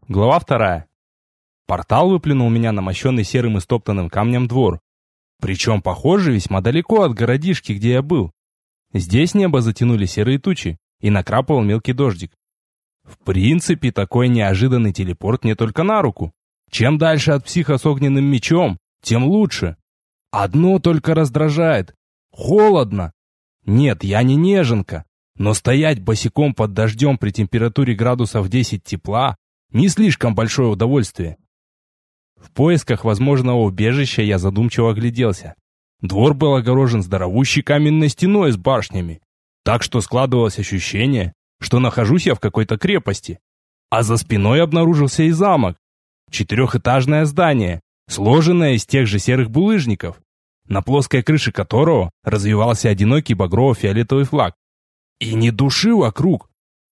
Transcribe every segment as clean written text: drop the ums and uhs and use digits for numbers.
Глава 2. Портал выплюнул меня на мощенный серым и стоптанным камнем двор. Причем, похоже, весьма далеко от городишки, где я был. Здесь небо затянули серые тучи, и накрапывал мелкий дождик. В принципе, такой неожиданный телепорт мне только на руку. Чем дальше от психа с огненным мечом, тем лучше. Одно только раздражает. Холодно. Нет, я не неженка, но стоять босиком под дождем при температуре градусов 10 тепла не слишком большое удовольствие. В поисках возможного убежища я задумчиво огляделся. Двор был огорожен здоровущей каменной стеной с башнями, так что складывалось ощущение, что нахожусь я в какой-то крепости. А за спиной обнаружился и замок. 4-этажное здание, сложенное из тех же серых булыжников, на плоской крыше которого развивался одинокий багрово-фиолетовый флаг. И ни души вокруг.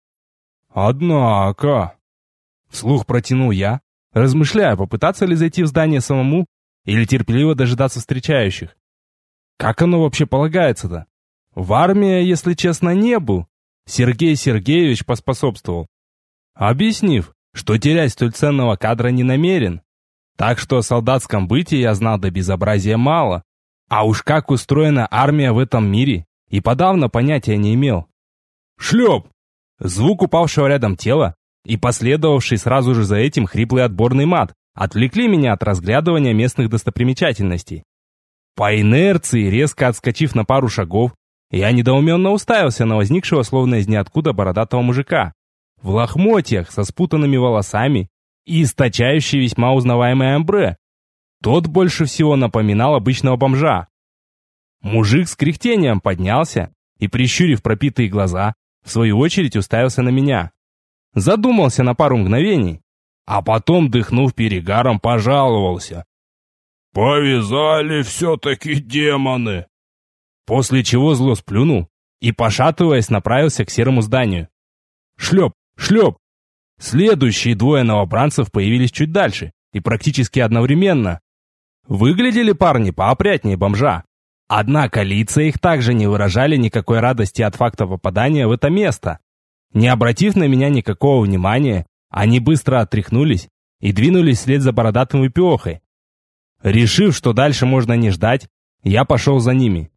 Однако... Вслух протянул я, размышляя, попытаться ли зайти в здание самому или терпеливо дожидаться встречающих. Как оно вообще полагается-то? В армии, если честно, не был. Сергей Сергеевич поспособствовал, объяснив, что терять столь ценного кадра не намерен. Так что о солдатском быте я знал до безобразия мало. А уж как устроена армия в этом мире, и подавно понятия не имел. Шлеп! Звук упавшего рядом тела и последовавший сразу же за этим хриплый отборный мат отвлекли меня от разглядывания местных достопримечательностей. По инерции, резко отскочив на пару шагов, я недоуменно уставился на возникшего словно из ниоткуда бородатого мужика, в лохмотьях со спутанными волосами и источающий весьма узнаваемый амбре. Тот больше всего напоминал обычного бомжа. Мужик с кряхтением поднялся и, прищурив пропитые глаза, в свою очередь уставился на меня. Задумался на пару мгновений, а потом, дыхнув перегаром, пожаловался. «Повязали все-таки демоны!» После чего зло сплюнул и, пошатываясь, направился к серому зданию. Шлеп, шлеп! Следующие двое новобранцев появились чуть дальше и практически одновременно. Выглядели парни поопрятнее бомжа. Однако лица их также не выражали никакой радости от факта попадания в это место. Не обратив на меня никакого внимания, они быстро отряхнулись и двинулись вслед за бородатым выпиохой. Решив, что дальше можно не ждать, я пошел за ними.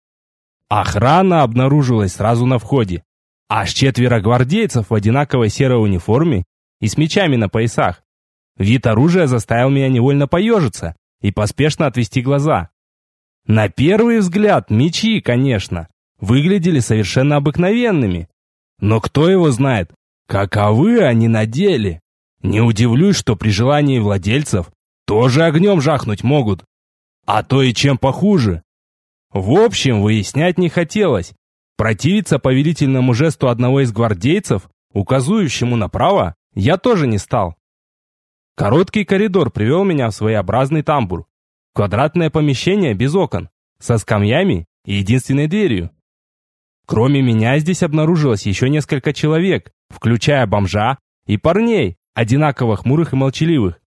Охрана обнаружилась сразу на входе. Аж 4 гвардейцев в одинаковой серой униформе и с мечами на поясах. Вид оружия заставил меня невольно поежиться и поспешно отвести глаза. На первый взгляд мечи, конечно, выглядели совершенно обыкновенными. Но кто его знает, каковы они на деле? Не удивлюсь, что при желании владельцев тоже огнем жахнуть могут. А то и чем похуже. В общем, выяснять не хотелось. Противиться повелительному жесту одного из гвардейцев, указывающему направо, я тоже не стал. Короткий коридор привел меня в своеобразный тамбур. Квадратное помещение без окон, со скамьями и единственной дверью. Кроме меня здесь обнаружилось еще несколько человек, включая бомжа и парней, одинаково хмурых и молчаливых.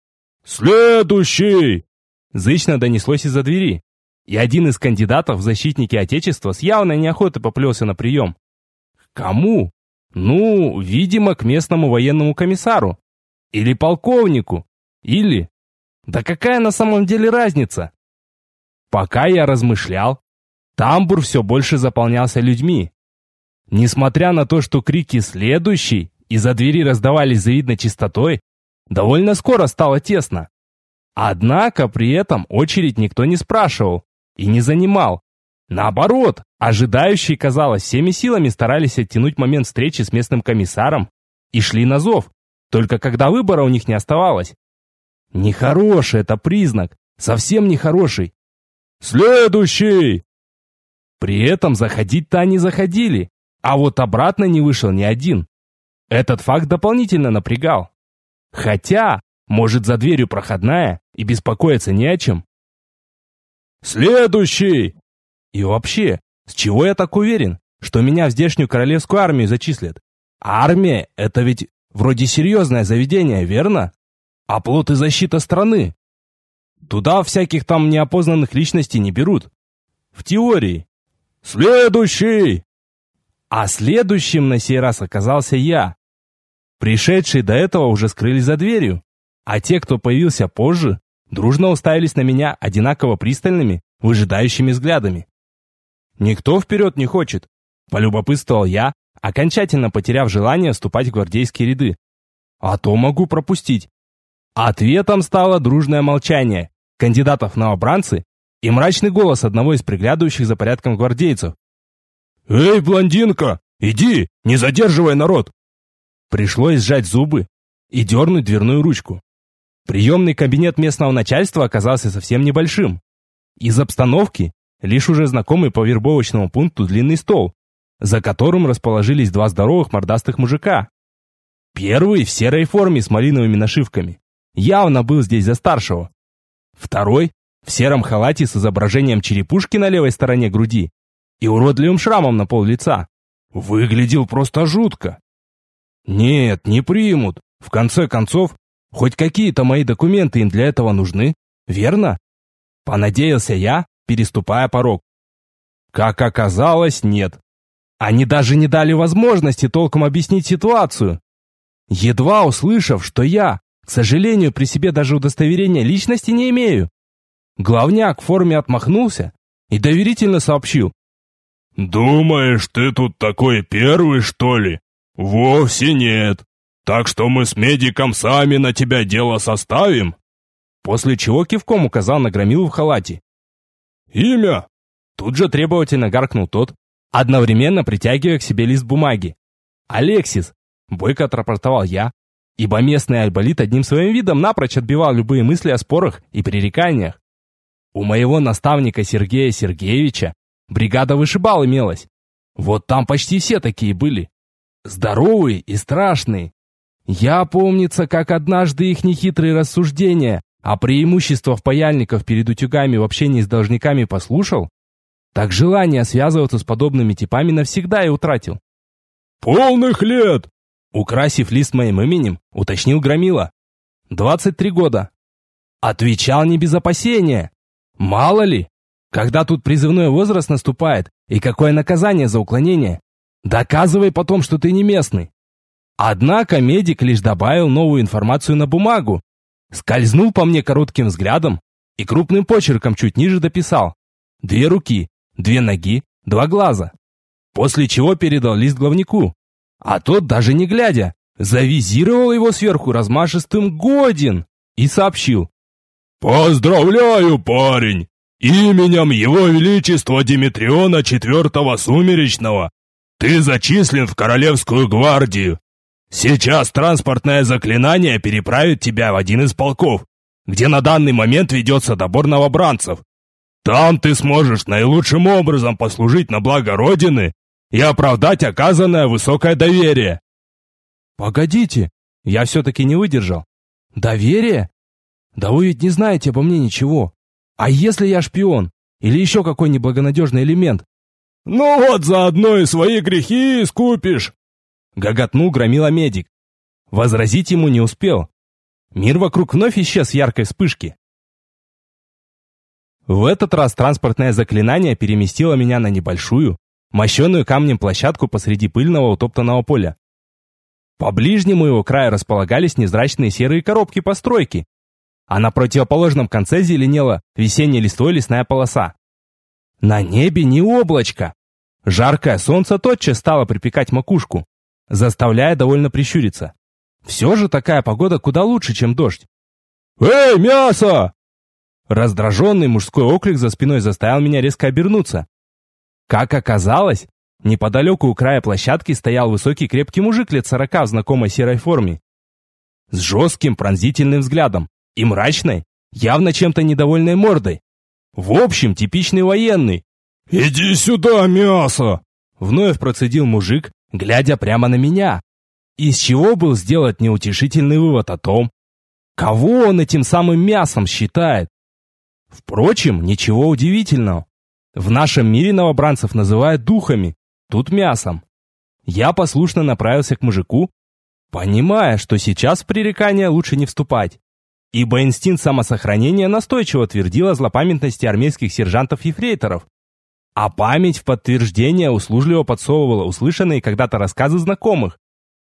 «Следующий!» Зычно донеслось из-за двери, и один из кандидатов в защитники Отечества с явной неохотой поплелся на прием. К кому? Ну, видимо, к местному военному комиссару. Или полковнику. Или... Да какая на самом деле разница? Пока я размышлял, тамбур все больше заполнялся людьми. Несмотря на то, что крики «следующий» из-за двери раздавались завидной частотой, довольно скоро стало тесно. Однако при этом очередь никто не спрашивал и не занимал. Наоборот, ожидающие, казалось, всеми силами старались оттянуть момент встречи с местным комиссаром и шли на зов, только когда выбора у них не оставалось. Нехороший это признак, совсем нехороший. «Следующий!» При этом заходить-то они заходили, а вот обратно не вышел ни один. Этот факт дополнительно напрягал. Хотя, может, за дверью проходная и беспокоиться не о чем. «Следующий!» И вообще, с чего я так уверен, что меня в здешнюю королевскую армию зачислят? Армия — это ведь вроде серьезное заведение, верно? Оплот и защита страны. Туда всяких там неопознанных личностей не берут. В теории. «Следующий!» А следующим на сей раз оказался я. Пришедшие до этого уже скрылись за дверью, а те, кто появился позже, дружно уставились на меня одинаково пристальными, выжидающими взглядами. «Никто вперед не хочет», — полюбопытствовал я, окончательно потеряв желание вступать в гвардейские ряды. «А то могу пропустить». Ответом стало дружное молчание кандидатов в новобранцы и мрачный голос одного из приглядывающих за порядком гвардейцев. «Эй, блондинка, иди, не задерживай народ!» Пришлось сжать зубы и дернуть дверную ручку. Приемный кабинет местного начальства оказался совсем небольшим. Из обстановки лишь уже знакомый по вербовочному пункту длинный стол, за которым расположились два здоровых мордастых мужика. Первый в серой форме с малиновыми нашивками. Явно был здесь за старшего. Второй в сером халате с изображением черепушки на левой стороне груди и уродливым шрамом на пол лица. Выглядел просто жутко. Нет, не примут. В конце концов, хоть какие-то мои документы им для этого нужны, верно? Понадеялся я, переступая порог. Как оказалось, нет. Они даже не дали возможности толком объяснить ситуацию. Едва услышав, что я, к сожалению, при себе даже удостоверения личности не имею, главняк в форме отмахнулся и доверительно сообщил. «Думаешь, ты тут такой первый, что ли? Вовсе нет. Так что мы с медиком сами на тебя дело составим». После чего кивком указал на громилу в халате. «Имя?» Тут же требовательно гаркнул тот, одновременно притягивая к себе лист бумаги. «Алексис», — бойко отрапортовал я, ибо местный айболит одним своим видом напрочь отбивал любые мысли о спорах и пререканиях. У моего наставника Сергея Сергеевича бригада вышибал имелась. Вот там почти все такие были. Здоровые и страшные. Я, помнится, как однажды их нехитрые рассуждения о преимуществах паяльников перед утюгами в общении с должниками послушал, так желание связываться с подобными типами навсегда и утратил. «Полных лет!» Украсив лист моим именем, уточнил громила. 23 года. Отвечал не без опасения. Мало ли, когда тут призывной возраст наступает и какое наказание за уклонение. Доказывай потом, что ты не местный. Однако медик лишь добавил новую информацию на бумагу, скользнул по мне коротким взглядом и крупным почерком чуть ниже дописал: 2 руки, 2 ноги, 2 глаза. После чего передал лист главнику. А тот, даже не глядя, завизировал его сверху размашистым «Годен» и сообщил: «Поздравляю, парень! Именем Его Величества Димитриона IV Сумеречного ты зачислен в Королевскую гвардию. Сейчас транспортное заклинание переправит тебя в один из полков, где на данный момент ведется добор новобранцев. Там ты сможешь наилучшим образом послужить на благо Родины и оправдать оказанное высокое доверие». «Погодите, я все-таки не выдержал. Доверие? Да вы ведь не знаете обо мне ничего. А если я шпион? Или еще какой неблагонадежный элемент?» «Ну вот заодно и свои грехи искупишь!» Гоготнул громила медик. Возразить ему не успел. Мир вокруг вновь исчез в яркой вспышке. В этот раз транспортное заклинание переместило меня на небольшую, мощенную камнем площадку посреди пыльного утоптанного поля. По ближнему его краю располагались невзрачные серые коробки-постройки, а на противоположном конце зеленела весенней листвой лесная полоса. На небе ни облачка. Жаркое солнце тотчас стало припекать макушку, заставляя довольно прищуриться. Все же такая погода куда лучше, чем дождь. «Эй, мясо!» Раздраженный мужской оклик за спиной заставил меня резко обернуться. Как оказалось, неподалеку у края площадки стоял высокий крепкий мужик лет 40 в знакомой серой форме, с жестким пронзительным взглядом и мрачной, явно чем-то недовольной мордой. В общем, типичный военный. «Иди сюда, мясо!» Вновь процедил мужик, глядя прямо на меня. Из чего был сделать неутешительный вывод о том, кого он этим самым мясом считает. Впрочем, ничего удивительного. В нашем мире новобранцев называют духами, тут мясом. Я послушно направился к мужику, понимая, что сейчас в пререкания лучше не вступать, ибо инстинкт самосохранения настойчиво твердил о злопамятности армейских сержантов-ефрейторов, а память в подтверждение услужливо подсовывала услышанные когда-то рассказы знакомых.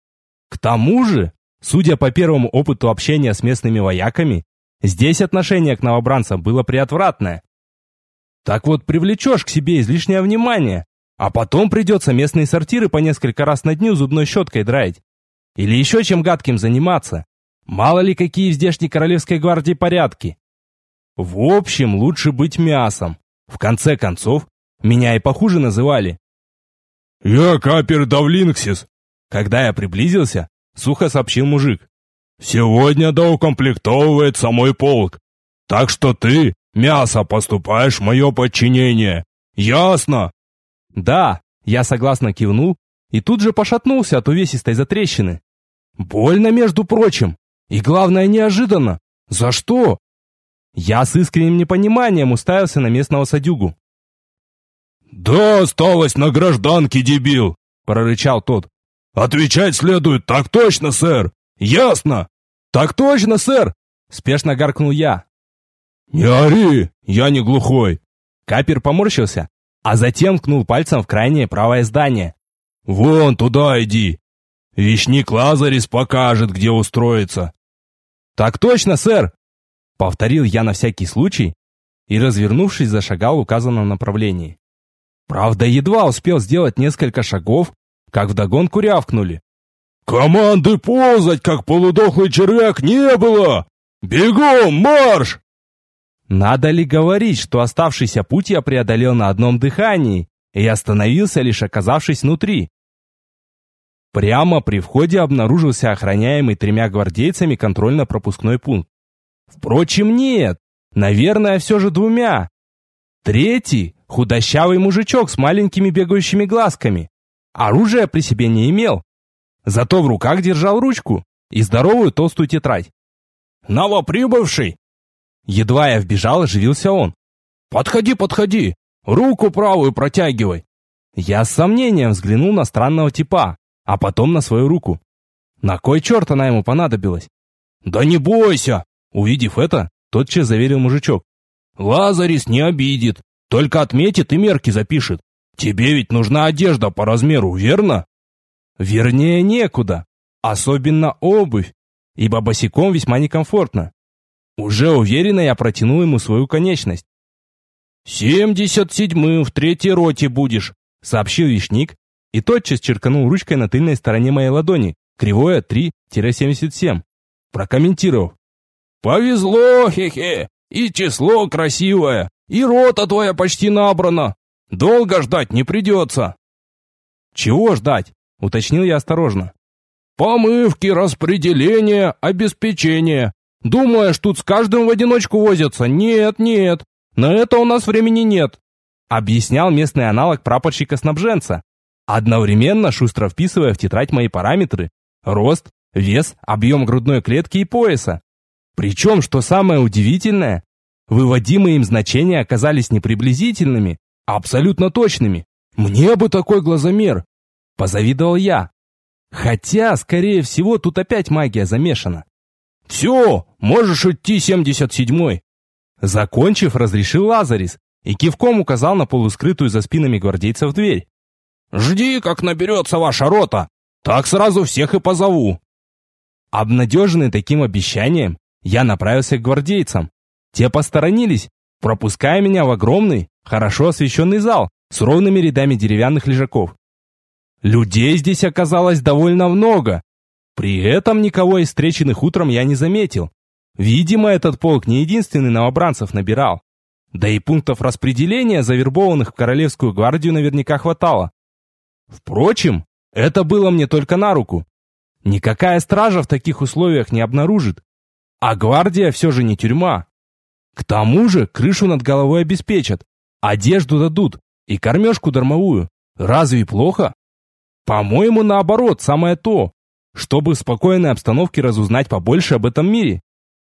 К тому же, судя по первому опыту общения с местными вояками, здесь отношение к новобранцам было приотвратное. Так вот, привлечешь к себе излишнее внимание, а потом придется местные сортиры по несколько раз на дню зубной щеткой драить. Или еще чем гадким заниматься. Мало ли какие в здешней королевской гвардии порядки. В общем, лучше быть мясом. В конце концов, меня и похуже называли. «Я Капер Давлинксис», когда я приблизился, сухо сообщил мужик. «Сегодня доукомплектовывается мой полк, так что ты, мясо, поступаешь в мое подчинение. Ясно?» «Да», я согласно кивнул и тут же пошатнулся от увесистой затрещины. «Больно, между прочим. И главное, неожиданно. За что?» Я с искренним непониманием уставился на местного садюгу. «Да осталось на гражданке, дебил!» — прорычал тот. «Отвечать следует так точно, сэр! Ясно!» «Так точно, сэр!» — спешно гаркнул я. «Не ори, я не глухой!» Капер поморщился, а затем ткнул пальцем в крайнее правое здание. «Вон туда иди! Вещник Лазарис покажет, где устроиться!» «Так точно, сэр!» — повторил я на всякий случай и, развернувшись, зашагал в указанном направлении. Правда, едва успел сделать несколько шагов, как вдогонку рявкнули. «Команды ползать, как полудохлый червяк, не было! Бегом, марш!» Надо ли говорить, что оставшийся путь я преодолел на одном дыхании и остановился, лишь оказавшись внутри? Прямо при входе обнаружился охраняемый 3 гвардейцами контрольно-пропускной пункт. Впрочем, нет, наверное, все же 2. Третий — худощавый мужичок с маленькими бегающими глазками. Оружия при себе не имел. Зато в руках держал ручку и здоровую толстую тетрадь. «Новоприбывший!» Едва я вбежал, оживился он. «Подходи, подходи! Руку правую протягивай!» Я с сомнением взглянул на странного типа, а потом на свою руку. На кой черт она ему понадобилась? «Да не бойся!» Увидев это, тотчас заверил мужичок. «Лазарис не обидит, только отметит и мерки запишет. Тебе ведь нужна одежда по размеру, верно?» Вернее, некуда, особенно обувь, ибо босиком весьма некомфортно. Уже уверенно я протянул ему свою конечность. 77-м в 3-й роте будешь, сообщил вещник и тотчас черканул ручкой на тыльной стороне моей ладони, кривое 3-77, прокомментировав. «Повезло, хе-хе, и число красивое, и рота твоя почти набрана. Долго ждать не придется». «Чего ждать?» — уточнил я осторожно. «Помывки, распределения, обеспечения. Думаешь, тут с каждым в одиночку возятся? Нет, нет, на это у нас времени нет», — объяснял местный аналог прапорщика-снабженца, одновременно шустро вписывая в тетрадь мои параметры: рост, вес, объем грудной клетки и пояса. Причем, что самое удивительное, выводимые им значения оказались не приблизительными, а абсолютно точными. «Мне бы такой глазомер!» — позавидовал я. Хотя, скорее всего, тут опять магия замешана. «Все, можешь идти, 77-й!» Закончив, разрешил Лазарис и кивком указал на полускрытую за спинами гвардейцев дверь. «Жди, как наберется ваша рота, так сразу всех и позову». Обнадеженный таким обещанием, я направился к гвардейцам. Те посторонились, пропуская меня в огромный, хорошо освещенный зал с ровными рядами деревянных лежаков. Людей здесь оказалось довольно много. При этом никого из встреченных утром я не заметил. Видимо, этот полк не единственный новобранцев набирал. Да и пунктов распределения завербованных в Королевскую гвардию наверняка хватало. Впрочем, это было мне только на руку. Никакая стража в таких условиях не обнаружит. А гвардия все же не тюрьма. К тому же крышу над головой обеспечат, одежду дадут и кормежку дармовую. Разве плохо? По-моему, наоборот, самое то, чтобы в спокойной обстановке разузнать побольше об этом мире.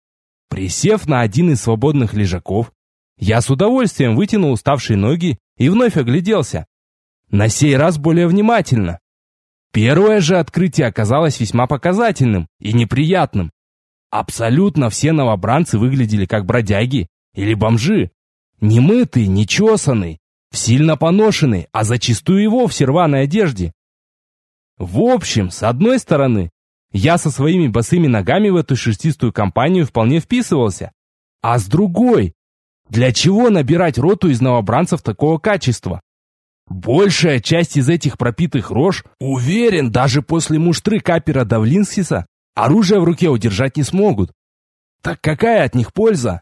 Присев на один из свободных лежаков, я с удовольствием вытянул уставшие ноги и вновь огляделся. На сей раз более внимательно. Первое же открытие оказалось весьма показательным и неприятным. Абсолютно все новобранцы выглядели как бродяги или бомжи. Немытые, нечесанные, в сильно поношенной, а зачастую и вовсе рваной одежде. В общем, с одной стороны, Я со своими босыми ногами в эту шерстистую компанию вполне вписывался. А с другой, для чего набирать роту из новобранцев такого качества? Большая часть из этих пропитых рож, уверен, даже после муштры капера Давлинскиса оружие в руке удержать не смогут. Так какая от них польза?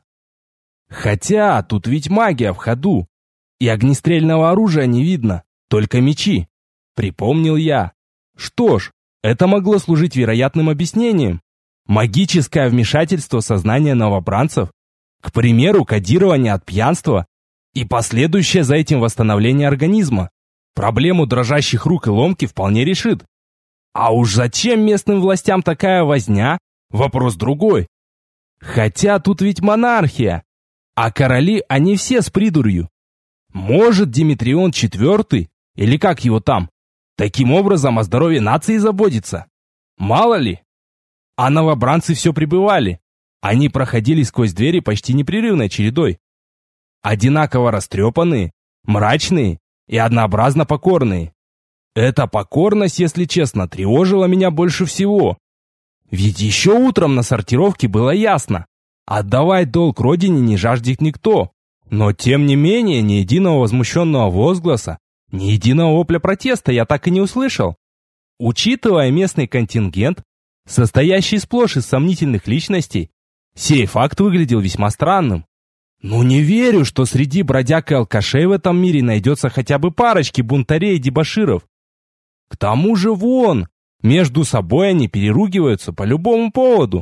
Хотя тут ведь магия в ходу, и огнестрельного оружия не видно, только мечи. Припомнил я. Что ж, это могло служить вероятным объяснением. Магическое вмешательство сознания новобранцев, к примеру, кодирование от пьянства и последующее за этим восстановление организма, проблему дрожащих рук и ломки вполне решит. А уж зачем местным властям такая возня? Вопрос другой. Хотя тут ведь монархия, а короли они все с придурью. Может, Димитрион IV, или как его там, таким образом о здоровье нации заботится? Мало ли. А новобранцы все прибывали. Они проходили сквозь двери почти непрерывной чередой. Одинаково растрепанные, мрачные и однообразно покорные. Эта покорность, если честно, тревожила меня больше всего. Ведь еще утром на сортировке было ясно. Отдавать долг родине не жаждет никто. Но тем не менее, ни единого возмущенного возгласа, ни единого вопля протеста я так и не услышал. Учитывая местный контингент, состоящий сплошь из сомнительных личностей, сей факт выглядел весьма странным. Ну не верю, что среди бродяг и алкашей в этом мире найдется хотя бы парочки бунтарей и дебоширов. К тому же вон, между собой они переругиваются по любому поводу.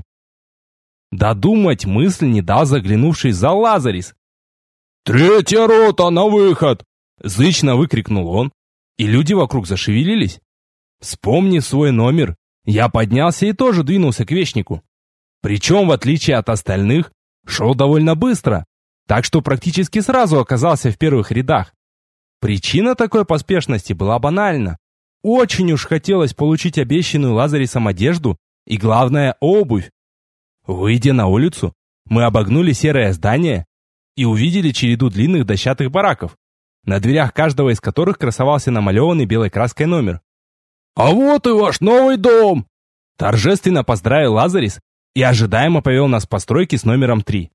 Додумать мысль не дал заглянувший в зал Лазарис. «Третья рота на выход!» Зычно выкрикнул он, и люди вокруг зашевелились. Вспомнив свой номер, я поднялся и тоже двинулся к Вечнику. Причем, в отличие от остальных, шел довольно быстро, так что практически сразу оказался в первых рядах. Причина такой поспешности была банальна. Очень уж хотелось получить обещанную Лазарисом одежду и, главное, обувь. Выйдя на улицу, мы обогнули серое здание и увидели череду длинных дощатых бараков, на дверях каждого из которых красовался намалеванный белой краской номер. «А вот и ваш новый дом!» Торжественно поздравил Лазарис и ожидаемо повел нас по стройке с номером 3.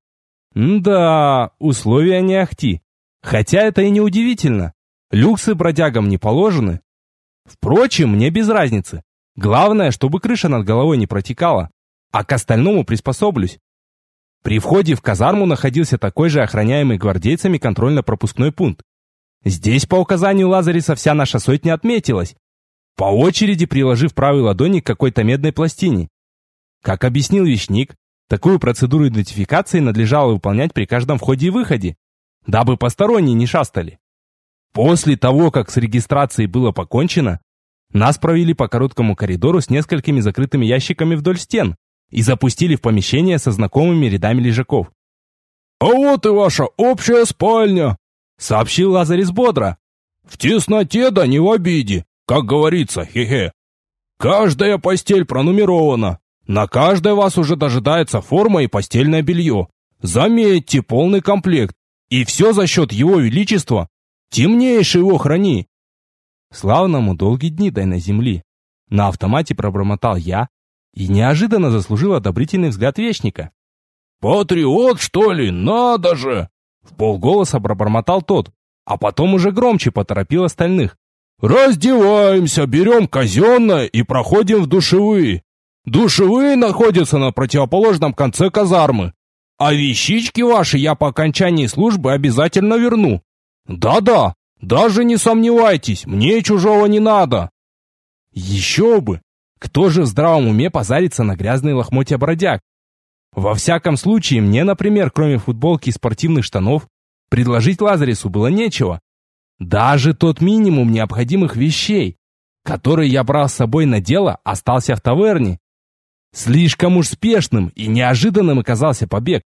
Да, условия не ахти. Хотя это и не удивительно. Люксы бродягам не положены. Впрочем, мне без разницы. Главное, чтобы крыша над головой не протекала, а к остальному приспособлюсь. При входе в казарму находился такой же охраняемый гвардейцами контрольно-пропускной пункт. Здесь по указанию Лазариса вся наша сотня отметилась, по очереди приложив правой ладони к какой-то медной пластине. Как объяснил Вещник, такую процедуру идентификации надлежало выполнять при каждом входе и выходе, дабы посторонние не шастали. После того, как с регистрацией было покончено, нас провели по короткому коридору с несколькими закрытыми ящиками вдоль стен и запустили в помещение со знакомыми рядами лежаков. «А вот и ваша общая спальня», — сообщил Лазарис бодро. «В тесноте да не в обиде, как говорится, хе-хе. Каждая постель пронумерована. На каждой вас уже дожидается форма и постельное белье. Заметьте, полный комплект. И все за счет его величества. Темнейший его храни». Славному долгие дни дай на земли. На автомате пробормотал я и неожиданно заслужил одобрительный взгляд Вечника. «Патриот, что ли? Надо же!» Вполголоса пробормотал тот, а потом уже громче поторопил остальных. «Раздеваемся, берем казенное и проходим в душевые. Душевые находятся на противоположном конце казармы. А вещички ваши я по окончании службы обязательно верну. Да-да, даже не сомневайтесь, мне чужого не надо». Еще бы! Кто же в здравом уме позарится на грязные лохмотья бродяг? Во всяком случае, мне, например, кроме футболки и спортивных штанов, предложить Лазарису было нечего. Даже тот минимум необходимых вещей, которые я брал с собой на дело, остался в таверне. Слишком уж спешным и неожиданным оказался побег.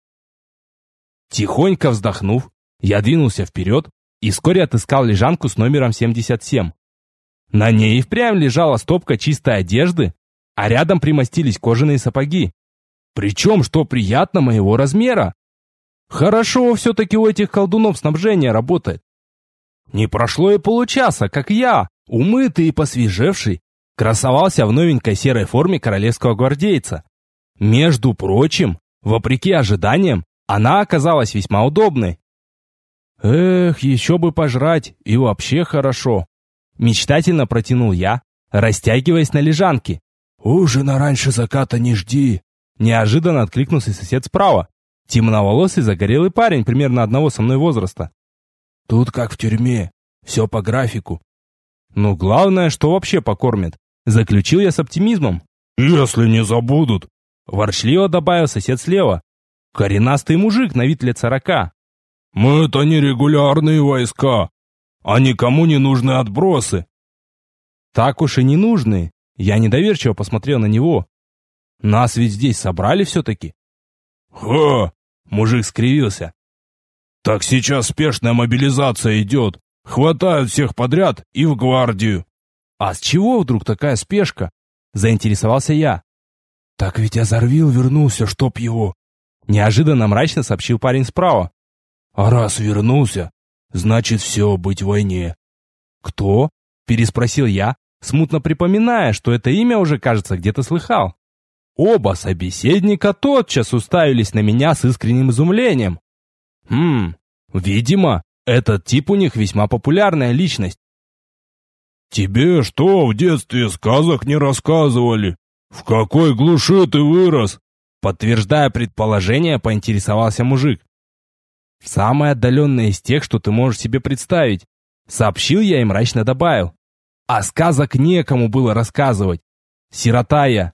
Тихонько вздохнув, я двинулся вперед и вскоре отыскал лежанку с номером 77. На ней и впрямь лежала стопка чистой одежды, а рядом примостились кожаные сапоги. Причем, что приятно, моего размера. Хорошо все-таки у этих колдунов снабжение работает. Не прошло и получаса, как я, умытый и посвежевший, красовался в новенькой серой форме королевского гвардейца. Между прочим, вопреки ожиданиям, она оказалась весьма удобной. Эх, еще бы пожрать, и вообще хорошо. Мечтательно протянул я, растягиваясь на лежанке. «Ужина раньше заката не жди!» Неожиданно откликнулся сосед справа. Темноволосый загорелый парень примерно одного со мной возраста. «Тут как в тюрьме, все по графику». Ну, главное, что вообще покормят. Заключил я с оптимизмом. «Если не забудут!» Ворчливо добавил сосед слева. Коренастый мужик на вид лет 40. «Мы-то не регулярные войска, а никому не нужны отбросы». Так уж и не нужны. Я недоверчиво посмотрел на него. Нас ведь здесь собрали все-таки. «Ха!» — мужик скривился. «Так сейчас спешная мобилизация идет. Хватают всех подряд и в гвардию». «А с чего вдруг такая спешка?» — заинтересовался я. «Так ведь Азарвил вернулся, чтоб его!» — неожиданно мрачно сообщил парень справа. «А раз вернулся, значит все, быть в войне». «Кто?» — переспросил я, смутно припоминая, что это имя уже, кажется, где-то слыхал. Оба собеседника тотчас уставились на меня с искренним изумлением. Видимо, этот тип у них весьма популярная личность. «Тебе что, в детстве сказок не рассказывали? В какой глуши ты вырос?» Подтверждая предположение, поинтересовался мужик. «Самое отдаленное из тех, что ты можешь себе представить», сообщил я и мрачно добавил. «А сказок некому было рассказывать. Сирота я».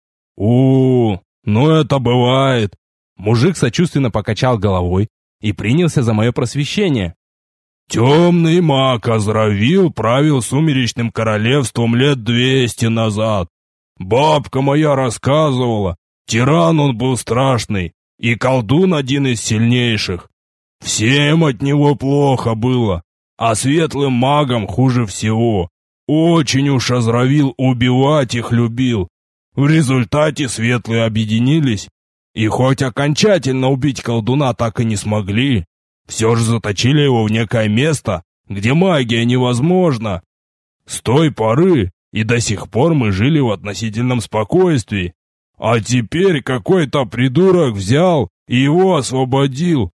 «Ну это бывает». Мужик сочувственно покачал головой и принялся за мое просвещение. «Темный маг Азравил правил сумеречным королевством лет 200 назад. Бабка моя рассказывала, тиран он был страшный, и колдун один из сильнейших. Всем от него плохо было, а светлым магам хуже всего. Очень уж Азравил убивать их любил. В результате светлые объединились, и хоть окончательно убить колдуна так и не смогли, все же заточили его в некое место, где магия невозможна. С той поры и до сих пор мы жили в относительном спокойствии. А теперь какой-то придурок взял и его освободил.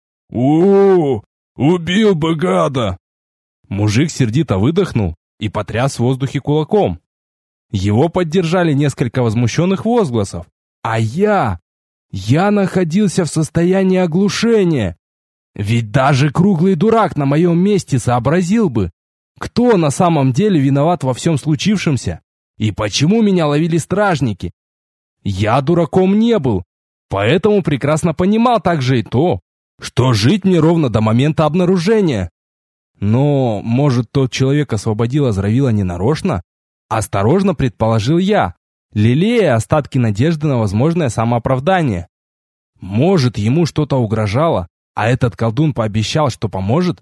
Убил бы гада!» Мужик сердито выдохнул и потряс в воздухе кулаком. Его поддержали несколько возмущенных возгласов. А я находился в состоянии оглушения. Ведь даже круглый дурак на моем месте сообразил бы, кто на самом деле виноват во всем случившемся и почему меня ловили стражники. Я дураком не был, поэтому прекрасно понимал также и то, что жить мне ровно до момента обнаружения. Но, может, тот человек освободил Азравила ненарочно? Осторожно предположил я, лелея остатки надежды на возможное самооправдание. Может, ему что-то угрожало, а этот колдун пообещал, что поможет?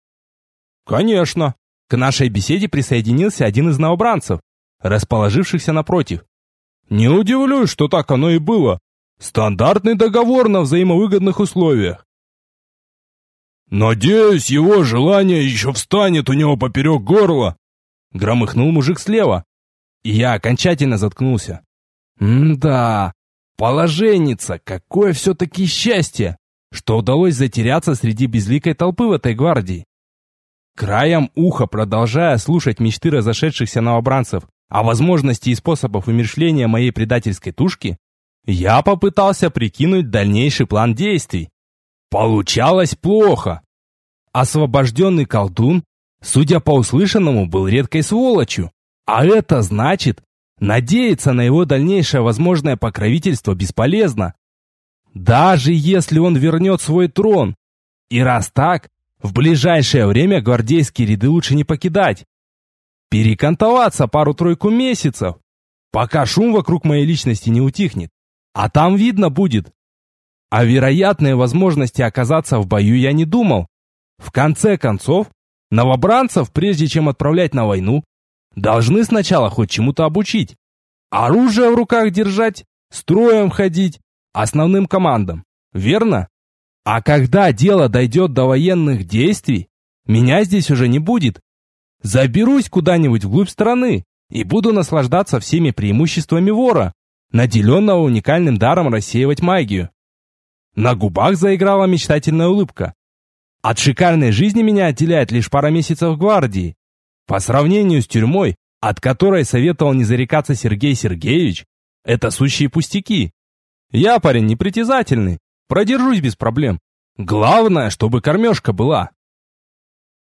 Конечно. К нашей беседе присоединился один из новобранцев, расположившихся напротив. Не удивлюсь, что так оно и было. Стандартный договор на взаимовыгодных условиях. «Надеюсь, его желание еще встанет у него поперек горла», громыхнул мужик слева, и я окончательно заткнулся. Да, положенница, какое все-таки счастье, что удалось затеряться среди безликой толпы в этой гвардии. Краем уха, продолжая слушать мечты разошедшихся новобранцев о возможности и способах умерщвления моей предательской тушки, я попытался прикинуть дальнейший план действий. Получалось плохо. Освобожденный колдун, судя по услышанному, был редкой сволочью, а это значит, надеяться на его дальнейшее возможное покровительство бесполезно. Даже если он вернет свой трон. И раз так, в ближайшее время гвардейские ряды лучше не покидать. Перекантоваться пару-тройку месяцев, пока шум вокруг моей личности не утихнет. А там видно будет. О вероятной возможности оказаться в бою я не думал. В конце концов, новобранцев, прежде чем отправлять на войну, должны сначала хоть чему-то обучить. Оружие в руках держать, строем ходить, основным командам. Верно? А когда дело дойдет до военных действий, меня здесь уже не будет. Заберусь куда-нибудь вглубь страны и буду наслаждаться всеми преимуществами вора, наделенного уникальным даром рассеивать магию. На губах заиграла мечтательная улыбка. От шикарной жизни меня отделяет лишь пара месяцев в гвардии. По сравнению с тюрьмой, от которой советовал не зарекаться Сергей Сергеевич, это сущие пустяки. Я парень непритязательный, продержусь без проблем. Главное, чтобы кормежка была.